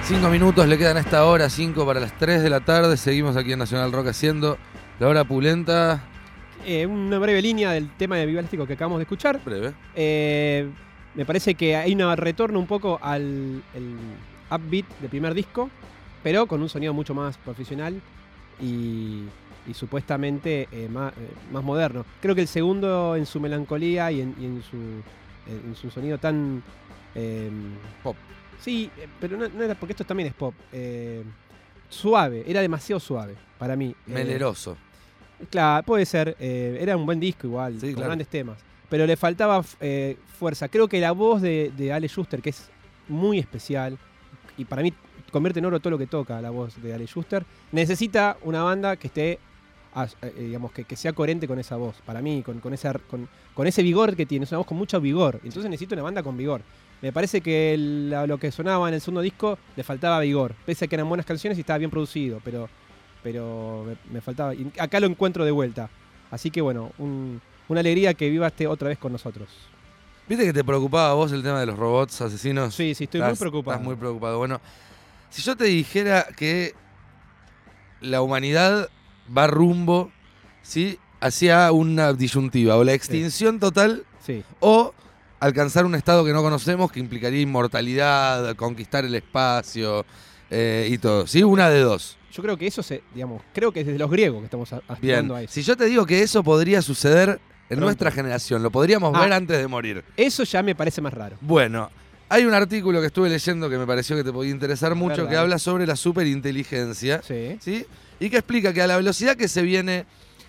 5 minutos le quedan a esta hora, 5 para las 3 de la tarde. Seguimos aquí en Nacional Rock haciendo la hora pulenta. Una breve línea del tema de Vivalístico que acabamos de escuchar. Breve. Me parece que hay un retorno un poco al upbeat del primer disco, pero con un sonido mucho más profesional y supuestamente más moderno. Creo que el segundo, en su melancolía y en su sonido tan pop. Sí, pero no era porque esto también es pop. Suave, era demasiado suave para mí. Meleroso. Claro, puede ser. Era un buen disco igual, Sí, con claro. grandes temas. Pero le faltaba fuerza. Creo que la voz de Ale Schuster, que es muy especial, y para mí convierte en oro todo lo que toca la voz de Ale Schuster, necesita una banda que esté, digamos, que sea coherente con esa voz. Para mí, con ese vigor que tiene. Es una voz con mucho vigor. Entonces necesito una banda con vigor. Me parece que lo que sonaba en el segundo disco le faltaba vigor. Pese a que eran buenas canciones y estaba bien producido, pero me faltaba. Y acá lo encuentro de vuelta. Así que bueno, una alegría que Viva esté otra vez con nosotros. ¿Viste que te preocupaba a vos el tema de los robots asesinos? Sí, estoy muy preocupado. Estás muy preocupado. Bueno, si yo te dijera que la humanidad va rumbo, ¿sí?, hacia una disyuntiva, o la extinción total, Sí. o alcanzar un estado que no conocemos, que implicaría inmortalidad, conquistar el espacio y todo. ¿Sí? Una de dos. Yo creo que eso creo que es desde los griegos que estamos aspirando a eso. Si yo te digo que eso podría suceder en Pronto. nuestra generación, lo podríamos ver antes de morir. Eso ya me parece más raro. Bueno, hay un artículo que estuve leyendo que me pareció que te podía interesar mucho, Verdad. que habla sobre la superinteligencia, Sí. ¿sí? Y que explica que a la velocidad que se viene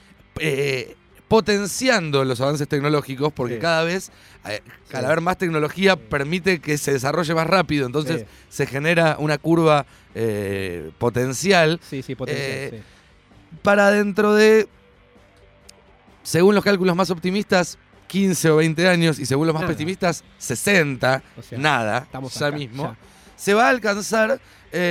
potenciando los avances tecnológicos, porque Sí. cada vez, al haber más tecnología, permite que se desarrolle más rápido, entonces se genera una curva potencial. Sí, potencial. Sí. Para dentro de, según los cálculos más optimistas, 15 o 20 años, y según los más Nada. pesimistas, 60, O sea, nada, estamos ya acá, mismo, ya. se va a alcanzar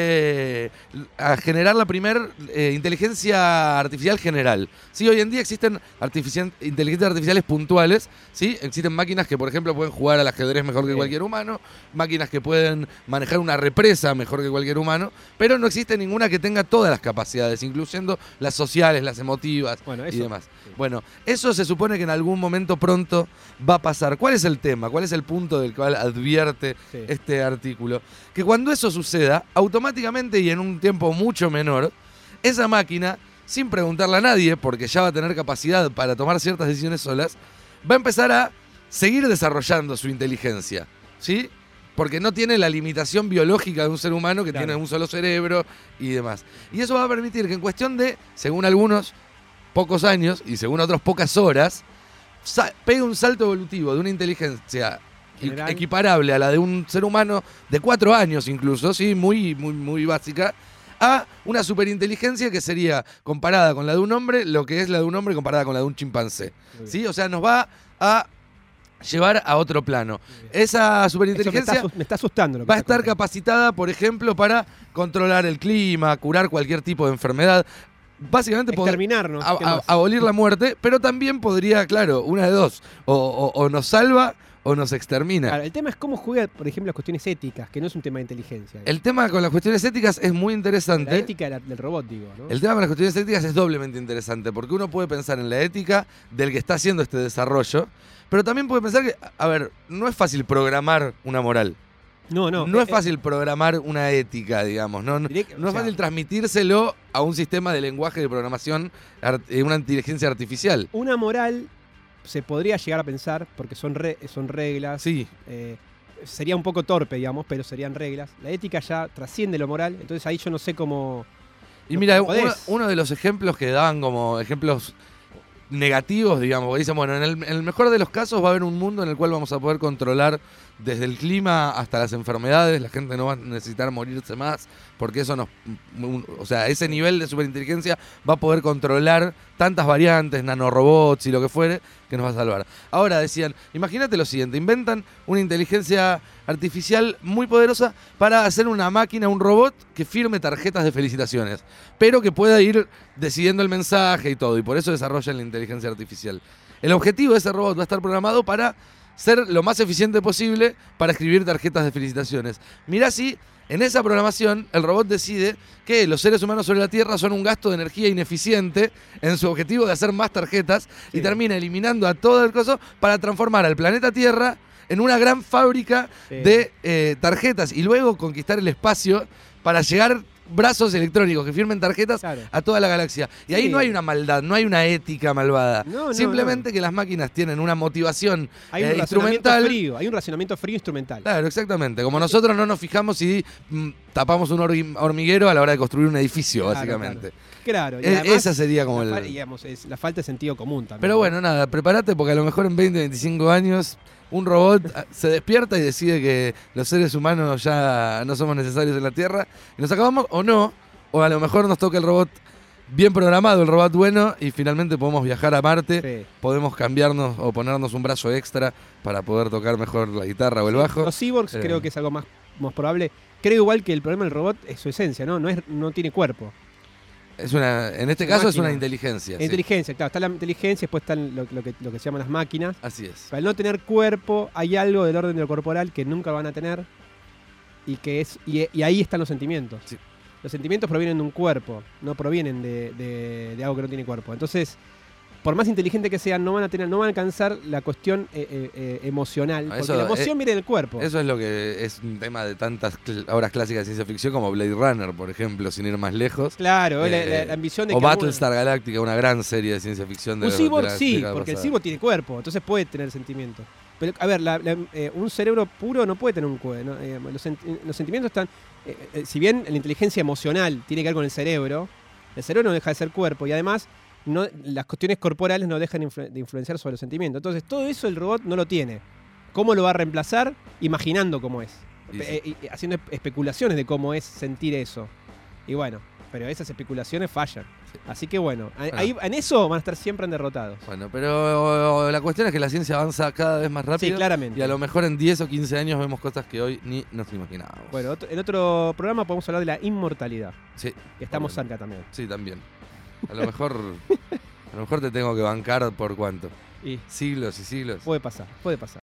a generar la primer inteligencia artificial general. ¿Sí? Hoy en día existen inteligencias artificiales puntuales, ¿sí? Existen máquinas que, por ejemplo, pueden jugar al ajedrez mejor que cualquier humano, máquinas que pueden manejar una represa mejor que cualquier humano, pero no existe ninguna que tenga todas las capacidades, incluyendo las sociales, las emotivas y demás. Sí. Bueno, eso se supone que en algún momento pronto va a pasar. ¿Cuál es el tema? ¿Cuál es el punto del cual advierte este artículo? Que cuando eso suceda, automáticamente y en un tiempo mucho menor, esa máquina, sin preguntarle a nadie, porque ya va a tener capacidad para tomar ciertas decisiones solas, va a empezar a seguir desarrollando su inteligencia, ¿sí? Porque no tiene la limitación biológica de un ser humano que tiene un solo cerebro y demás. Y eso va a permitir que en cuestión de, según algunos, pocos años y según otros, pocas horas, pegue un salto evolutivo de una inteligencia equiparable a la de un ser humano de 4 años incluso, ¿sí? Muy, muy, muy básica, a una superinteligencia que sería comparada con la de un hombre, lo que es la de un hombre comparada con la de un chimpancé, ¿sí? O sea, nos va a llevar a otro plano. Esa superinteligencia me está asustando. Va a estar capacitada, por ejemplo, para controlar el clima, curar cualquier tipo de enfermedad. Básicamente exterminarnos, abolir la muerte, pero también podría, claro, una de dos, o nos salva o nos extermina. Claro, el tema es cómo juega, por ejemplo, las cuestiones éticas, que no es un tema de inteligencia. El tema con las cuestiones éticas es muy interesante. La ética del robot, digo, ¿no? El tema con las cuestiones éticas es doblemente interesante, porque uno puede pensar en la ética del que está haciendo este desarrollo, pero también puede pensar que, a ver, no es fácil programar una moral. No es fácil programar una ética, digamos. No es fácil transmitírselo a un sistema de lenguaje de programación, una inteligencia artificial. Una moral se podría llegar a pensar, porque son reglas. Sí. Sería un poco torpe, digamos, pero serían reglas. La ética ya trasciende lo moral, entonces ahí yo no sé cómo... Y mira, uno de los ejemplos que daban como ejemplos negativos, digamos, porque dicen, bueno, en el mejor de los casos va a haber un mundo en el cual vamos a poder controlar desde el clima hasta las enfermedades, la gente no va a necesitar morirse más, porque eso ese nivel de superinteligencia va a poder controlar tantas variantes, nanorobots y lo que fuere, que nos va a salvar. Ahora decían, imagínate lo siguiente, inventan una inteligencia artificial muy poderosa para hacer una máquina, un robot que firme tarjetas de felicitaciones, pero que pueda ir decidiendo el mensaje y todo, y por eso desarrollan la inteligencia artificial. El objetivo de ese robot va a estar programado para ser lo más eficiente posible para escribir tarjetas de felicitaciones. Mirá si en esa programación el robot decide que los seres humanos sobre la Tierra son un gasto de energía ineficiente en su objetivo de hacer más tarjetas y termina eliminando a todo el coso para transformar al planeta Tierra en una gran fábrica de tarjetas y luego conquistar el espacio para llegar brazos electrónicos que firmen tarjetas a toda la galaxia. Y ahí no hay una maldad, no hay una ética malvada. Simplemente que las máquinas tienen una motivación instrumental. Hay un racionamiento frío instrumental. Claro, exactamente. Como nosotros no nos fijamos si tapamos un hormiguero a la hora de construir un edificio, básicamente. Claro. Y además, esa sería como es la falta de sentido común también. Pero bueno, nada, prepárate porque a lo mejor en 20, 25 años un robot se despierta y decide que los seres humanos ya no somos necesarios en la Tierra y nos acabamos o no, o a lo mejor nos toca el robot bien programado, el robot bueno, y finalmente podemos viajar a Marte, podemos cambiarnos o ponernos un brazo extra para poder tocar mejor la guitarra o el bajo. Los cyborgs creo que es algo más probable. Creo igual que el problema del robot es su esencia, no tiene cuerpo. En este caso es una inteligencia. Inteligencia, claro. Está la inteligencia, después está lo que se llaman las máquinas. Así es. Pero al no tener cuerpo, hay algo del orden de lo corporal que nunca van a tener y ahí están los sentimientos. Sí. Los sentimientos provienen de un cuerpo, no provienen de algo que no tiene cuerpo. Entonces, por más inteligente que sean, no van a alcanzar la cuestión emocional. Porque la emoción viene del cuerpo. Eso es lo que es un tema de tantas obras clásicas de ciencia ficción como Blade Runner, por ejemplo, sin ir más lejos. Claro, la ambición de o Battlestar Galactica, una gran serie de ciencia ficción. Un cyborg sí, porque el cyborg tiene cuerpo, entonces puede tener sentimientos. Pero, a ver, un cerebro puro no puede tener un cuerpo. Los sentimientos están... si bien la inteligencia emocional tiene que ver con el cerebro no deja de ser cuerpo y además... las cuestiones corporales no dejan de influenciar sobre los sentimientos. Entonces, todo eso el robot no lo tiene. ¿Cómo lo va a reemplazar? Imaginando cómo es. Haciendo especulaciones de cómo es sentir eso. Y bueno, pero esas especulaciones fallan. Sí. Así que bueno, ahí, en eso van a estar siempre derrotados. Bueno, pero la cuestión es que la ciencia avanza cada vez más rápido. Sí, claramente. Y a lo mejor en 10 o 15 años vemos cosas que hoy ni nos imaginábamos. Bueno, en otro programa podemos hablar de la inmortalidad. Sí. Que estamos cerca también. Sí, también. A lo mejor te tengo que bancar por cuánto. Siglos y siglos. Puede pasar.